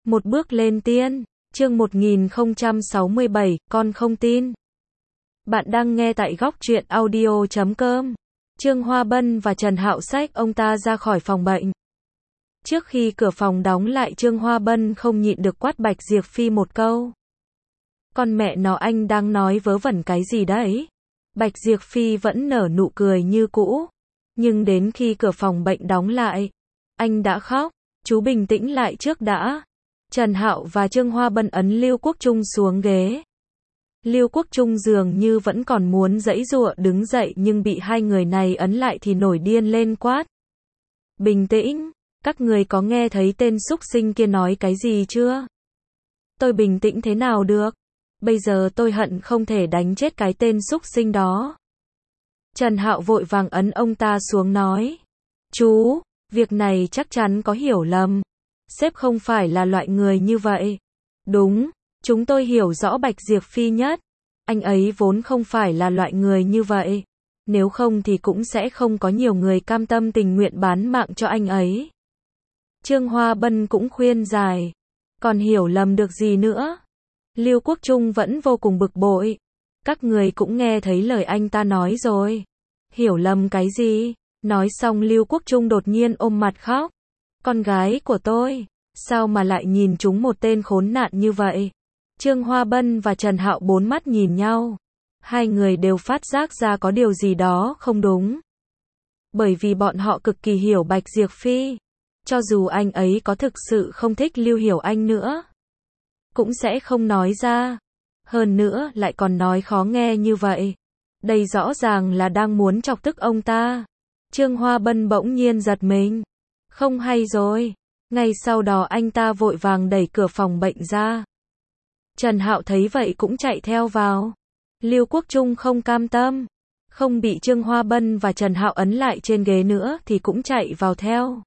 Một bước lên tiên, chương 1067, con không tin. Bạn đang nghe tại góc truyện audio.com. Trương Hoa Bân và Trần Hạo xách ông ta ra khỏi phòng bệnh. Trước khi cửa phòng đóng lại, Trương Hoa Bân không nhịn được quát Bạch Diệp Phi một câu. Con mẹ nó, anh đang nói vớ vẩn cái gì đấy? Bạch Diệp Phi vẫn nở nụ cười như cũ. Nhưng đến khi cửa phòng bệnh đóng lại, anh đã khóc. Chú bình tĩnh lại trước đã. Trần Hạo và Trương Hoa Bân ấn Lưu Quốc Trung xuống ghế. Lưu Quốc Trung dường như vẫn còn muốn giãy giụa đứng dậy, nhưng bị hai người này ấn lại thì nổi điên lên quát. Bình tĩnh, các người có nghe thấy tên súc sinh kia nói cái gì chưa? Tôi bình tĩnh thế nào được? Bây giờ tôi hận không thể đánh chết cái tên súc sinh đó. Trần Hạo vội vàng ấn ông ta xuống nói. Chú, việc này chắc chắn có hiểu lầm. Sếp không phải là loại người như vậy. Đúng, chúng tôi hiểu rõ Bạch Diệp Phi nhất. Anh ấy vốn không phải là loại người như vậy. Nếu không thì cũng sẽ không có nhiều người cam tâm tình nguyện bán mạng cho anh ấy. Trương Hoa Bân cũng khuyên giải. Còn hiểu lầm được gì nữa? Lưu Quốc Trung vẫn vô cùng bực bội. Các người cũng nghe thấy lời anh ta nói rồi. Hiểu lầm cái gì? Nói xong Lưu Quốc Trung đột nhiên ôm mặt khóc. Con gái của tôi, sao mà lại nhìn chúng một tên khốn nạn như vậy? Trương Hoa Bân và Trần Hạo bốn mắt nhìn nhau. Hai người đều phát giác ra có điều gì đó không đúng. Bởi vì bọn họ cực kỳ hiểu Bạch Diệp Phi. Cho dù anh ấy có thực sự không thích Lưu Hiểu Anh nữa, cũng sẽ không nói ra. Hơn nữa lại còn nói khó nghe như vậy. Đây rõ ràng là đang muốn chọc tức ông ta. Trương Hoa Bân bỗng nhiên giật mình. Không hay rồi. Ngay sau đó anh ta vội vàng đẩy cửa phòng bệnh ra. Trần Hạo thấy vậy cũng chạy theo vào. Lưu Quốc Trung không cam tâm, không bị Trương Hoa Bân và Trần Hạo ấn lại trên ghế nữa thì cũng chạy vào theo.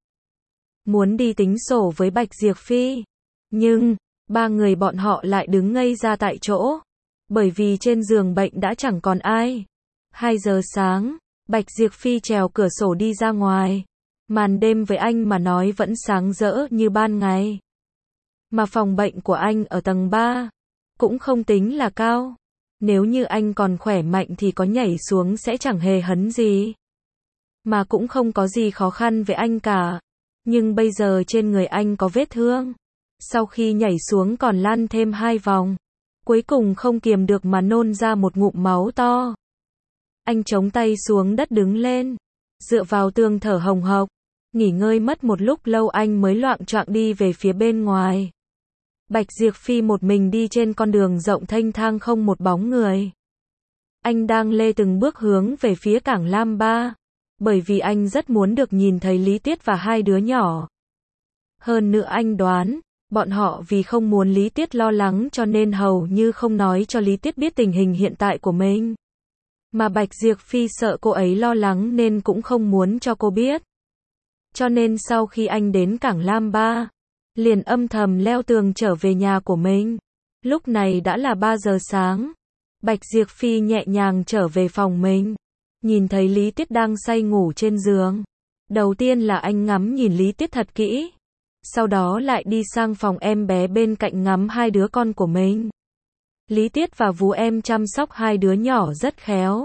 Muốn đi tính sổ với Bạch Diệp Phi. Nhưng, ba người bọn họ lại đứng ngây ra tại chỗ. Bởi vì trên giường bệnh đã chẳng còn ai. 2 giờ sáng, Bạch Diệp Phi trèo cửa sổ đi ra ngoài. Màn đêm với anh mà nói vẫn sáng rỡ như ban ngày. Mà phòng bệnh của anh ở tầng 3, cũng không tính là cao. Nếu như anh còn khỏe mạnh thì có nhảy xuống sẽ chẳng hề hấn gì. Mà cũng không có gì khó khăn với anh cả. Nhưng bây giờ trên người anh có vết thương. Sau khi nhảy xuống còn lăn thêm 2 vòng. Cuối cùng không kiềm được mà nôn ra một ngụm máu to. Anh chống tay xuống đất đứng lên. Dựa vào tường thở hồng hộc. Nghỉ ngơi mất một lúc lâu anh mới loạng choạng đi về phía bên ngoài. Bạch Diệp Phi một mình đi trên con đường rộng thênh thang không một bóng người. Anh đang lê từng bước hướng về phía cảng Lam Ba. Bởi vì anh rất muốn được nhìn thấy Lý Tiết và hai đứa nhỏ. Hơn nữa anh đoán, bọn họ vì không muốn Lý Tiết lo lắng cho nên hầu như không nói cho Lý Tiết biết tình hình hiện tại của mình. Mà Bạch Diệp Phi sợ cô ấy lo lắng nên cũng không muốn cho cô biết. Cho nên sau khi anh đến cảng Lam Ba, liền âm thầm leo tường trở về nhà của mình. Lúc này đã là 3 giờ sáng. Bạch Diệp Phi nhẹ nhàng trở về phòng mình. Nhìn thấy Lý Tiết đang say ngủ trên giường. Đầu tiên là anh ngắm nhìn Lý Tiết thật kỹ. Sau đó lại đi sang phòng em bé bên cạnh ngắm hai đứa con của mình. Lý Tiết và vú em chăm sóc hai đứa nhỏ rất khéo.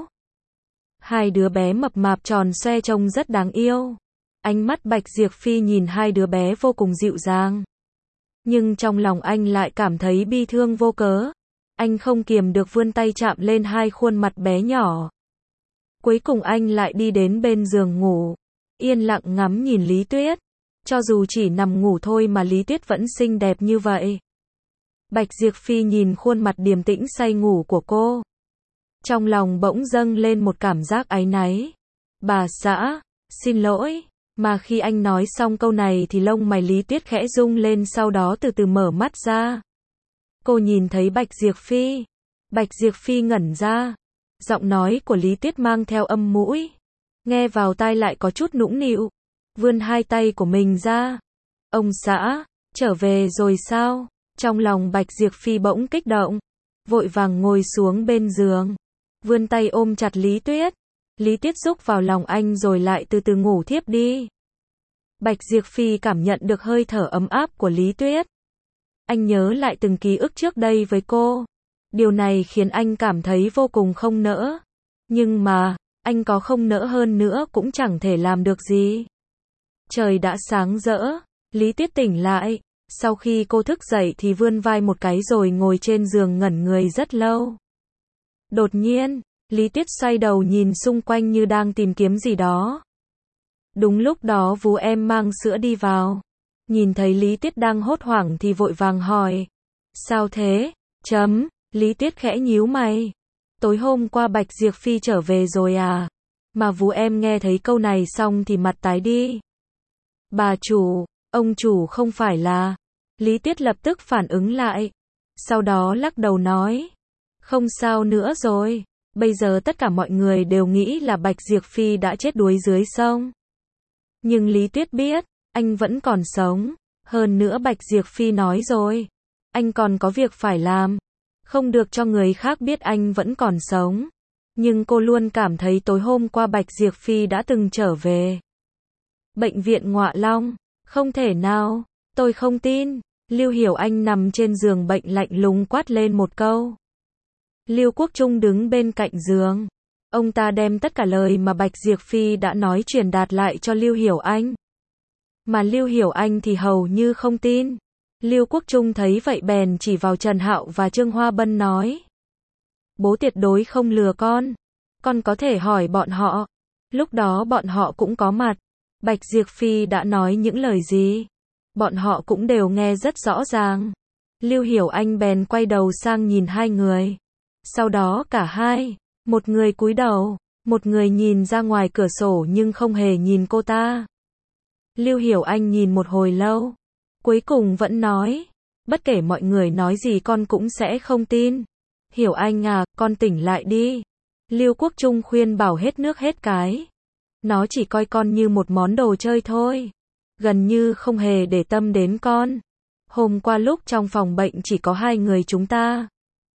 Hai đứa bé mập mạp tròn xoe trông rất đáng yêu. Ánh mắt Bạch Diệp Phi nhìn hai đứa bé vô cùng dịu dàng. Nhưng trong lòng anh lại cảm thấy bi thương vô cớ. Anh không kiềm được vươn tay chạm lên hai khuôn mặt bé nhỏ. Cuối cùng anh lại đi đến bên giường ngủ. Yên lặng ngắm nhìn Lý Tuyết. Cho dù chỉ nằm ngủ thôi mà Lý Tuyết vẫn xinh đẹp như vậy. Bạch Diệp Phi nhìn khuôn mặt điềm tĩnh say ngủ của cô. Trong lòng bỗng dâng lên một cảm giác áy náy. Bà xã, xin lỗi. Mà khi anh nói xong câu này thì lông mày Lý Tuyết khẽ rung lên, sau đó từ từ mở mắt ra. Cô nhìn thấy Bạch Diệp Phi. Bạch Diệp Phi ngẩn ra. Giọng nói của Lý Tuyết mang theo âm mũi. Nghe vào tai lại có chút nũng nịu. Vươn hai tay của mình ra. Ông xã, trở về rồi sao? Trong lòng Bạch Diệp Phi bỗng kích động. Vội vàng ngồi xuống bên giường. Vươn tay ôm chặt Lý Tuyết. Lý Tuyết rúc vào lòng anh rồi lại từ từ ngủ thiếp đi. Bạch Diệp Phi cảm nhận được hơi thở ấm áp của Lý Tuyết. Anh nhớ lại từng ký ức trước đây với cô. Điều này khiến anh cảm thấy vô cùng không nỡ. Nhưng mà, anh có không nỡ hơn nữa cũng chẳng thể làm được gì. Trời đã sáng rỡ, Lý Tiết tỉnh lại. Sau khi cô thức dậy thì vươn vai một cái rồi ngồi trên giường ngẩn người rất lâu. Đột nhiên, Lý Tiết xoay đầu nhìn xung quanh như đang tìm kiếm gì đó. Đúng lúc đó Vú em mang sữa đi vào. Nhìn thấy Lý Tiết đang hốt hoảng thì vội vàng hỏi. Sao thế? Lý Tiết khẽ nhíu mày. Tối hôm qua Bạch Diệp Phi trở về rồi à? Mà Vú em nghe thấy câu này xong thì mặt tái đi. Bà chủ, ông chủ không phải là... Lý Tiết lập tức phản ứng lại. Sau đó lắc đầu nói. Không sao nữa rồi. Bây giờ tất cả mọi người đều nghĩ là Bạch Diệp Phi đã chết đuối dưới sông. Nhưng Lý Tiết biết, anh vẫn còn sống. Hơn nữa Bạch Diệp Phi nói rồi. Anh còn có việc phải làm. Không được cho người khác biết anh vẫn còn sống. Nhưng cô luôn cảm thấy tối hôm qua Bạch Diệp Phi đã từng trở về. Bệnh viện Ngọa Long. Không thể nào. Tôi không tin. Lưu Hiểu Anh nằm trên giường bệnh lạnh lùng quát lên một câu. Lưu Quốc Trung đứng bên cạnh giường. Ông ta đem tất cả lời mà Bạch Diệp Phi đã nói truyền đạt lại cho Lưu Hiểu Anh. Mà Lưu Hiểu Anh thì hầu như không tin. Lưu Quốc Trung thấy vậy bèn chỉ vào Trần Hạo và Trương Hoa Bân nói. Bố tuyệt đối không lừa con. Con có thể hỏi bọn họ. Lúc đó bọn họ cũng có mặt. Bạch Diệp Phi đã nói những lời gì? Bọn họ cũng đều nghe rất rõ ràng. Lưu Hiểu Anh bèn quay đầu sang nhìn hai người. Sau đó cả hai, một người cúi đầu, một người nhìn ra ngoài cửa sổ nhưng không hề nhìn cô ta. Lưu Hiểu Anh nhìn một hồi lâu, cuối cùng vẫn nói, bất kể mọi người nói gì con cũng sẽ không tin. Hiểu Anh à, con tỉnh lại đi. Lưu Quốc Trung khuyên bảo hết nước hết cái. Nó chỉ coi con như một món đồ chơi thôi. Gần như không hề để tâm đến con. Hôm qua lúc trong phòng bệnh chỉ có hai người chúng ta.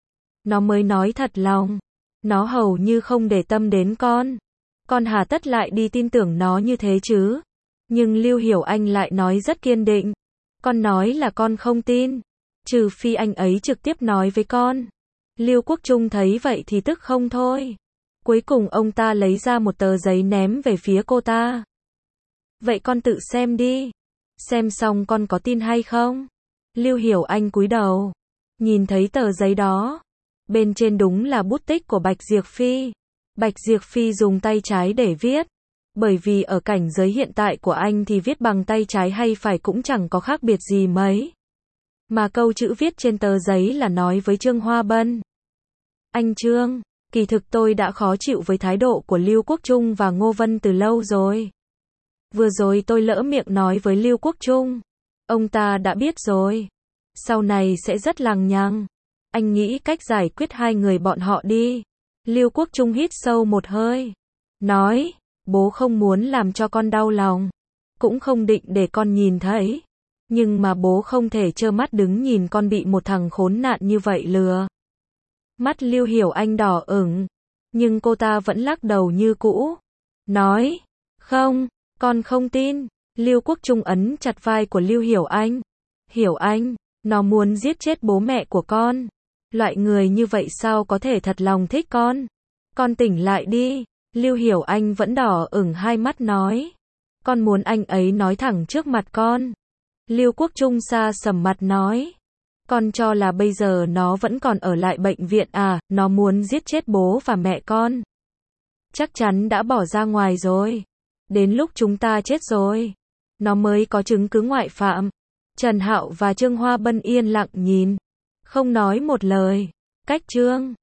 Nó mới nói thật lòng. Nó hầu như không để tâm đến con. Con hà tất lại đi tin tưởng nó như thế chứ. Nhưng Lưu Hiểu Anh lại nói rất kiên định. Con nói là con không tin. Trừ phi anh ấy trực tiếp nói với con. Lưu Quốc Trung thấy vậy thì tức không thôi. Cuối cùng ông ta lấy ra một tờ giấy ném về phía cô ta. Vậy con tự xem đi. Xem xong con có tin hay không? Lưu Hiểu Anh cúi đầu. Nhìn thấy tờ giấy đó. Bên trên đúng là bút tích của Bạch Diệp Phi. Bạch Diệp Phi dùng tay trái để viết. Bởi vì ở cảnh giới hiện tại của anh thì viết bằng tay trái hay phải cũng chẳng có khác biệt gì mấy. Mà câu chữ viết trên tờ giấy là nói với Trương Hoa Bân. Anh Trương, kỳ thực tôi đã khó chịu với thái độ của Lưu Quốc Trung và Ngô Vân từ lâu rồi. Vừa rồi tôi lỡ miệng nói với Lưu Quốc Trung. Ông ta đã biết rồi. Sau này sẽ rất lằng nhằng. Anh nghĩ cách giải quyết hai người bọn họ đi. Lưu Quốc Trung hít sâu một hơi. Nói, bố không muốn làm cho con đau lòng. Cũng không định để con nhìn thấy. Nhưng mà bố không thể trơ mắt đứng nhìn con bị một thằng khốn nạn như vậy lừa. Mắt Lưu Hiểu Anh đỏ ửng. Nhưng cô ta vẫn lắc đầu như cũ. Nói, không, con không tin. Lưu Quốc Trung ấn chặt vai của Lưu Hiểu Anh. Hiểu Anh, nó muốn giết chết bố mẹ của con. Loại người như vậy sao có thể thật lòng thích con? Con tỉnh lại đi. Lưu Hiểu Anh vẫn đỏ ửng hai mắt nói. Con muốn anh ấy nói thẳng trước mặt con. Lưu Quốc Trung xa sầm mặt nói. Con cho là bây giờ nó vẫn còn ở lại bệnh viện à, nó muốn giết chết bố và mẹ con. Chắc chắn đã bỏ ra ngoài rồi. Đến lúc chúng ta chết rồi, nó mới có chứng cứ ngoại phạm. Trần Hạo và Trương Hoa Bân yên lặng nhìn. Không nói một lời. Cách Trương